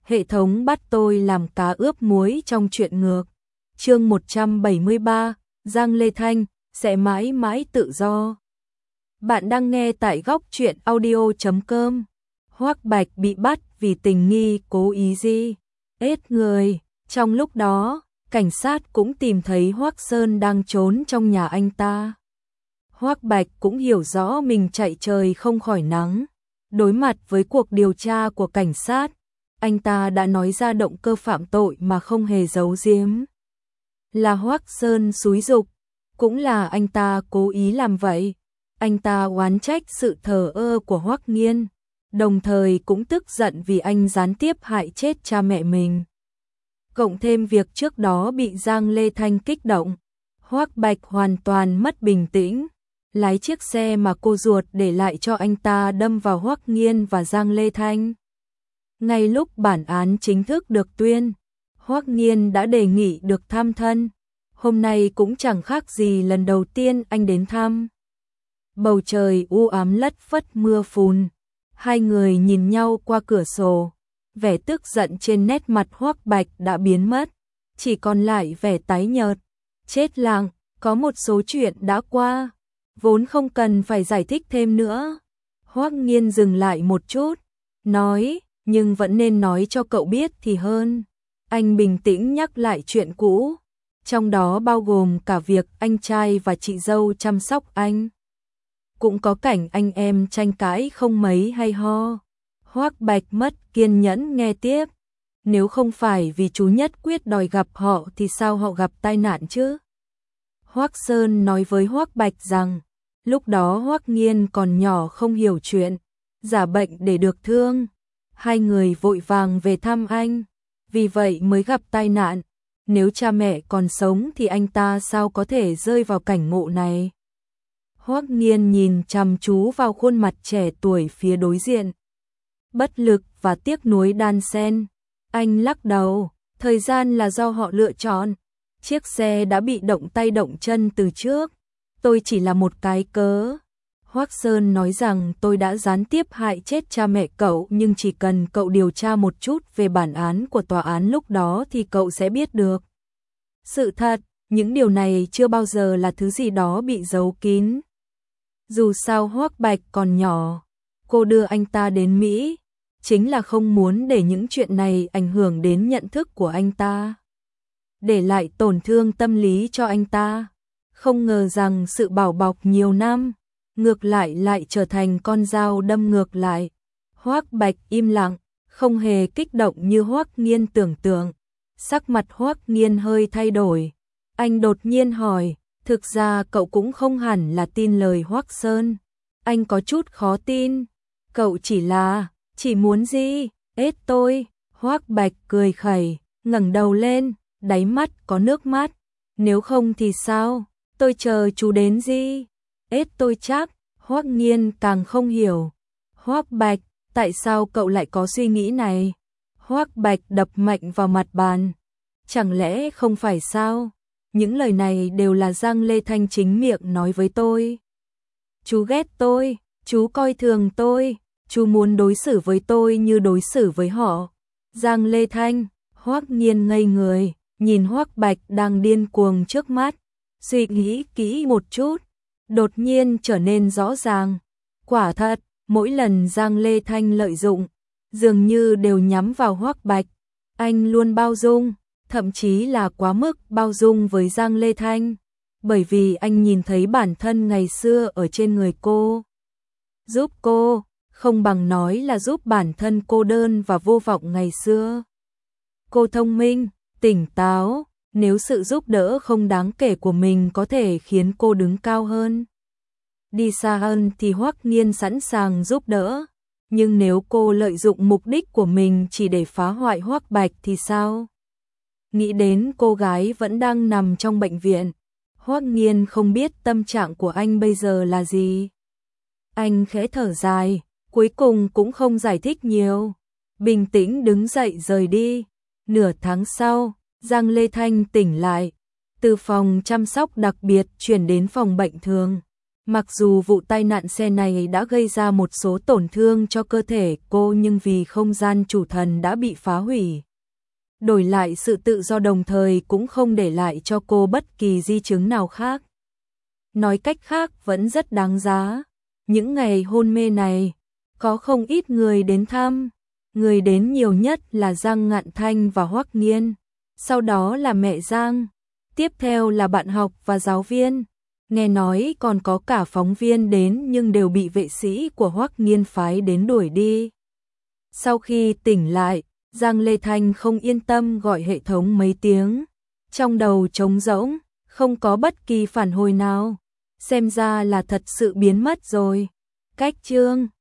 hệ thống bắt tôi làm cá ướp muối trong truyện ngược. Chương 173, Giang Lê Thanh sẽ mãi mãi tự do. Bạn đang nghe tại góc truyện audio.com. Hoắc Bạch bị bắt vì tình nghi cố ý giết người. Trong lúc đó, cảnh sát cũng tìm thấy Hoắc Sơn đang trốn trong nhà anh ta. Hoắc Bạch cũng hiểu rõ mình chạy trời không khỏi nắng. Đối mặt với cuộc điều tra của cảnh sát, anh ta đã nói ra động cơ phạm tội mà không hề giấu giếm. Là Hoắc Sơn xúi giục, cũng là anh ta cố ý làm vậy. Anh ta oán trách sự thờ ơ của Hoắc Nghiên, đồng thời cũng tức giận vì anh gián tiếp hại chết cha mẹ mình. Cộng thêm việc trước đó bị Giang Lê Thanh kích động, Hoắc Bạch hoàn toàn mất bình tĩnh, lái chiếc xe mà cô ruột để lại cho anh ta đâm vào Hoắc Nghiên và Giang Lê Thanh. Ngay lúc bản án chính thức được tuyên, Hoắc Nghiên đã đề nghị được thăm thân. Hôm nay cũng chẳng khác gì lần đầu tiên anh đến thăm. Bầu trời u ám lất phất mưa phùn. Hai người nhìn nhau qua cửa sổ. Vẻ tức giận trên nét mặt Hoắc Bạch đã biến mất, chỉ còn lại vẻ tái nhợt. Chết lặng, có một số chuyện đã qua, vốn không cần phải giải thích thêm nữa. Hoắc Nghiên dừng lại một chút, nói, nhưng vẫn nên nói cho cậu biết thì hơn. Anh bình tĩnh nhắc lại chuyện cũ, trong đó bao gồm cả việc anh trai và chị dâu chăm sóc anh. Cũng có cảnh anh em tranh cãi không mấy hay ho. Hoắc Bạch mất kiên nhẫn nghe tiếp. Nếu không phải vì chú nhất quyết đòi gặp họ thì sao họ gặp tai nạn chứ? Hoắc Sơn nói với Hoắc Bạch rằng, lúc đó Hoắc Nghiên còn nhỏ không hiểu chuyện, giả bệnh để được thương. Hai người vội vàng về thăm anh, vì vậy mới gặp tai nạn. Nếu cha mẹ còn sống thì anh ta sao có thể rơi vào cảnh ngộ này? Hoắc Nghiên nhìn chăm chú vào khuôn mặt trẻ tuổi phía đối diện. Bất lực và tiếc nuối đan xen. Anh lắc đầu, thời gian là do họ lựa chọn. Chiếc xe đã bị động tay động chân từ trước. Tôi chỉ là một cái cớ. Hoắc Sơn nói rằng tôi đã gián tiếp hại chết cha mẹ cậu, nhưng chỉ cần cậu điều tra một chút về bản án của tòa án lúc đó thì cậu sẽ biết được. Sự thật, những điều này chưa bao giờ là thứ gì đó bị giấu kín. Dù sao Hoắc Bạch còn nhỏ, cô đưa anh ta đến Mỹ, chính là không muốn để những chuyện này ảnh hưởng đến nhận thức của anh ta, để lại tổn thương tâm lý cho anh ta. Không ngờ rằng sự bảo bọc nhiều năm, ngược lại trở thành con dao đâm ngược lại. Hoắc Bạch im lặng, không hề kích động như Hoắc Nghiên tưởng tượng. Sắc mặt Hoắc Nghiên hơi thay đổi. Anh đột nhiên hỏi, thực ra cậu cũng không hẳn là tin lời Hoắc Sơn. Anh có chút khó tin. Cậu chỉ muốn gì? Ết tôi. Hoắc Bạch cười khẩy, ngẩng đầu lên, đáy mắt có nước mắt. Nếu không thì sao? Tôi chờ chú đến gì? Ết tôi chắc. Hoắc Nghiên càng không hiểu. Hoắc Bạch, tại sao cậu lại có suy nghĩ này? Hoắc Bạch đập mạnh vào mặt bàn. Chẳng lẽ không phải sao? Những lời này đều là Giang Lê Thanh chính miệng nói với tôi. Chú ghét tôi, chú coi thường tôi, chú muốn đối xử với tôi như đối xử với họ. Giang Lê Thanh. Hoắc Nghiên ngây người, nhìn Hoắc Bạch đang điên cuồng trước mắt. Suy nghĩ kỹ một chút, đột nhiên trở nên rõ ràng. Quả thật, mỗi lần Giang Lê Thanh lợi dụng, dường như đều nhắm vào Hoắc Bạch. Anh luôn bao dung, thậm chí là quá mức bao dung với Giang Lê Thanh, bởi vì anh nhìn thấy bản thân ngày xưa ở trên người cô. Giúp cô, không bằng nói là giúp bản thân cô đơn và vô vọng ngày xưa. Cô thông minh, tỉnh táo, nếu sự giúp đỡ không đáng kể của mình có thể khiến cô đứng cao hơn, đi xa hơn thì Hoắc Nghiên sẵn sàng giúp đỡ. Nhưng nếu cô lợi dụng mục đích của mình chỉ để phá hoại Hoắc Bạch thì sao? Nghĩ đến cô gái vẫn đang nằm trong bệnh viện, Hoắc Nghiên không biết tâm trạng của anh bây giờ là gì. Anh khẽ thở dài, cuối cùng cũng không giải thích nhiều, bình tĩnh đứng dậy rời đi. Nửa tháng sau, Giang Lê Thanh tỉnh lại, từ phòng chăm sóc đặc biệt chuyển đến phòng bệnh thường. Mặc dù vụ tai nạn xe này đã gây ra một số tổn thương cho cơ thể cô nhưng vì không gian chủ thần đã bị phá hủy, đổi lại sự tự do đồng thời cũng không để lại cho cô bất kỳ di chứng nào khác. Nói cách khác vẫn rất đáng giá. Những ngày hôn mê này, có không ít người đến thăm. Người đến nhiều nhất là Giang Ngạn Thanh và Hoắc Nghiên, sau đó là mẹ Giang, tiếp theo là bạn học và giáo viên. Nghe nói còn có cả phóng viên đến nhưng đều bị vệ sĩ của Hoắc Nghiên phái đến đuổi đi. Sau khi tỉnh lại, Giang Lê Thanh không yên tâm gọi hệ thống mấy tiếng. Trong đầu trống rỗng, không có bất kỳ phản hồi nào. Xem ra là thật sự biến mất rồi. Cách chương